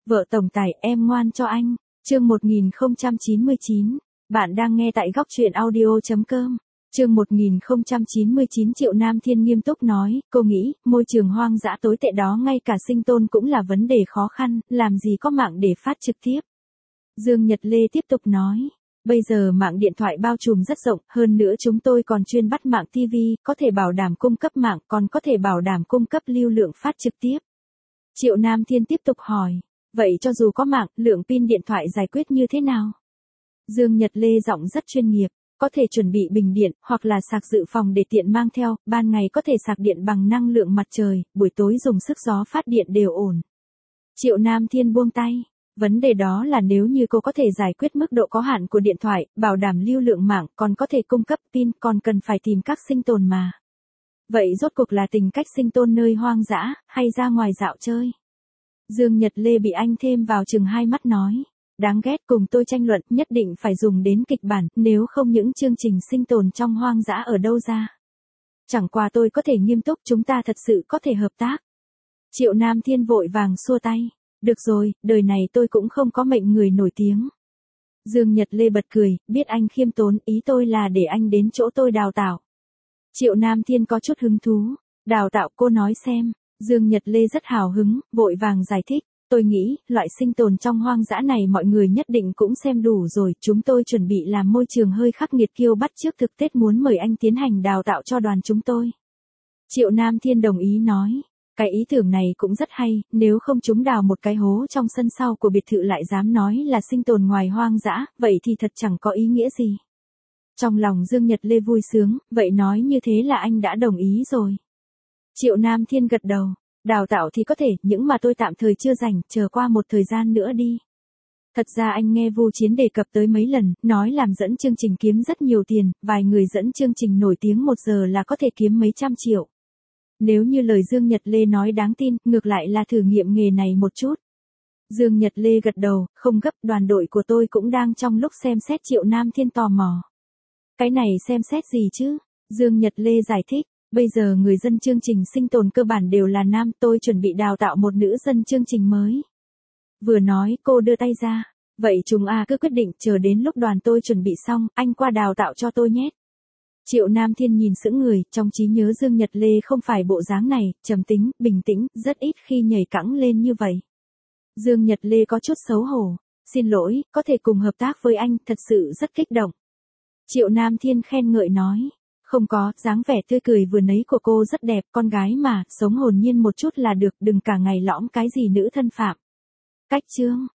Vợ tổng tài em ngoan cho anh. Chương 1099. Bạn đang nghe tại góc truyện audio.com. Chương 1099 Triệu Nam Thiên nghiêm túc nói, cô nghĩ, môi trường hoang dã tồi tệ đó ngay cả sinh tồn cũng là vấn đề khó khăn, làm gì có mạng để phát trực tiếp. Dương Nhật Lê tiếp tục nói, bây giờ mạng điện thoại bao trùm rất rộng, hơn nữa chúng tôi còn chuyên bắt mạng TV, có thể bảo đảm cung cấp mạng, còn có thể bảo đảm cung cấp lưu lượng phát trực tiếp. Triệu Nam Thiên tiếp tục hỏi, vậy cho dù có mạng, lượng pin điện thoại giải quyết như thế nào? Dương Nhật Lê giọng rất chuyên nghiệp, có thể chuẩn bị bình điện, hoặc là sạc dự phòng để tiện mang theo, ban ngày có thể sạc điện bằng năng lượng mặt trời, buổi tối dùng sức gió phát điện đều ổn. Triệu Nam Thiên buông tay, vấn đề đó là nếu như cô có thể giải quyết mức độ có hạn của điện thoại, bảo đảm lưu lượng mạng, còn có thể cung cấp pin, còn cần phải tìm các sinh tồn mà. Vậy rốt cuộc là tìm cách sinh tồn nơi hoang dã, hay ra ngoài dạo chơi? Dương Nhật Lê bị anh thêm vào chừng hai mắt nói. Đáng ghét, cùng tôi tranh luận, nhất định phải dùng đến kịch bản, nếu không những chương trình sinh tồn trong hoang dã ở đâu ra. Chẳng qua tôi có thể nghiêm túc, chúng ta thật sự có thể hợp tác. Triệu Nam Thiên vội vàng xua tay. Được rồi, đời này tôi cũng không có mệnh người nổi tiếng. Dương Nhật Lê bật cười, biết anh khiêm tốn, ý tôi là để anh đến chỗ tôi đào tạo. Triệu Nam Thiên có chút hứng thú. Đào tạo, cô nói xem. Dương Nhật Lê rất hào hứng, vội vàng giải thích. Tôi nghĩ, loại sinh tồn trong hoang dã này mọi người nhất định cũng xem đủ rồi, chúng tôi chuẩn bị làm môi trường hơi khắc nghiệt kiêu bắt trước thực Tết muốn mời anh tiến hành đào tạo cho đoàn chúng tôi. Triệu Nam Thiên đồng ý nói, cái ý tưởng này cũng rất hay, nếu không chúng đào một cái hố trong sân sau của biệt thự lại dám nói là sinh tồn ngoài hoang dã, vậy thì thật chẳng có ý nghĩa gì. Trong lòng Dương Nhật Lê vui sướng, vậy nói như thế là anh đã đồng ý rồi. Triệu Nam Thiên gật đầu. Đào tạo thì có thể, những mà tôi tạm thời chưa rảnh, chờ qua một thời gian nữa đi. Thật ra anh nghe Vu Chiến đề cập tới mấy lần, nói làm dẫn chương trình kiếm rất nhiều tiền, vài người dẫn chương trình nổi tiếng 1 giờ là có thể kiếm mấy trăm triệu. Nếu như lời Dương Nhật Lê nói đáng tin, ngược lại là thử nghiệm nghề này một chút. Dương Nhật Lê gật đầu, không gấp, đoàn đội của tôi cũng đang trong lúc xem xét. Triệu Nam Thiên tò mò. Cái này xem xét gì chứ? Dương Nhật Lê giải thích. Bây giờ người dân chương trình sinh tồn cơ bản đều là nam, tôi chuẩn bị đào tạo một nữ dân chương trình mới. Vừa nói, cô đưa tay ra. Vậy chúng cứ quyết định, chờ đến lúc đoàn tôi chuẩn bị xong, anh qua đào tạo cho tôi nhé. Triệu Nam Thiên nhìn sững người, trong trí nhớ Dương Nhật Lê không phải bộ dáng này, trầm tính, bình tĩnh, rất ít khi nhảy cẫng lên như vậy. Dương Nhật Lê có chút xấu hổ. Xin lỗi, có thể cùng hợp tác với anh, thật sự rất kích động. Triệu Nam Thiên khen ngợi nói. Không có, dáng vẻ tươi cười vừa nấy của cô rất đẹp, con gái mà, sống hồn nhiên một chút là được, đừng cả ngày lõm cái gì nữ thân phạm. Cách chương.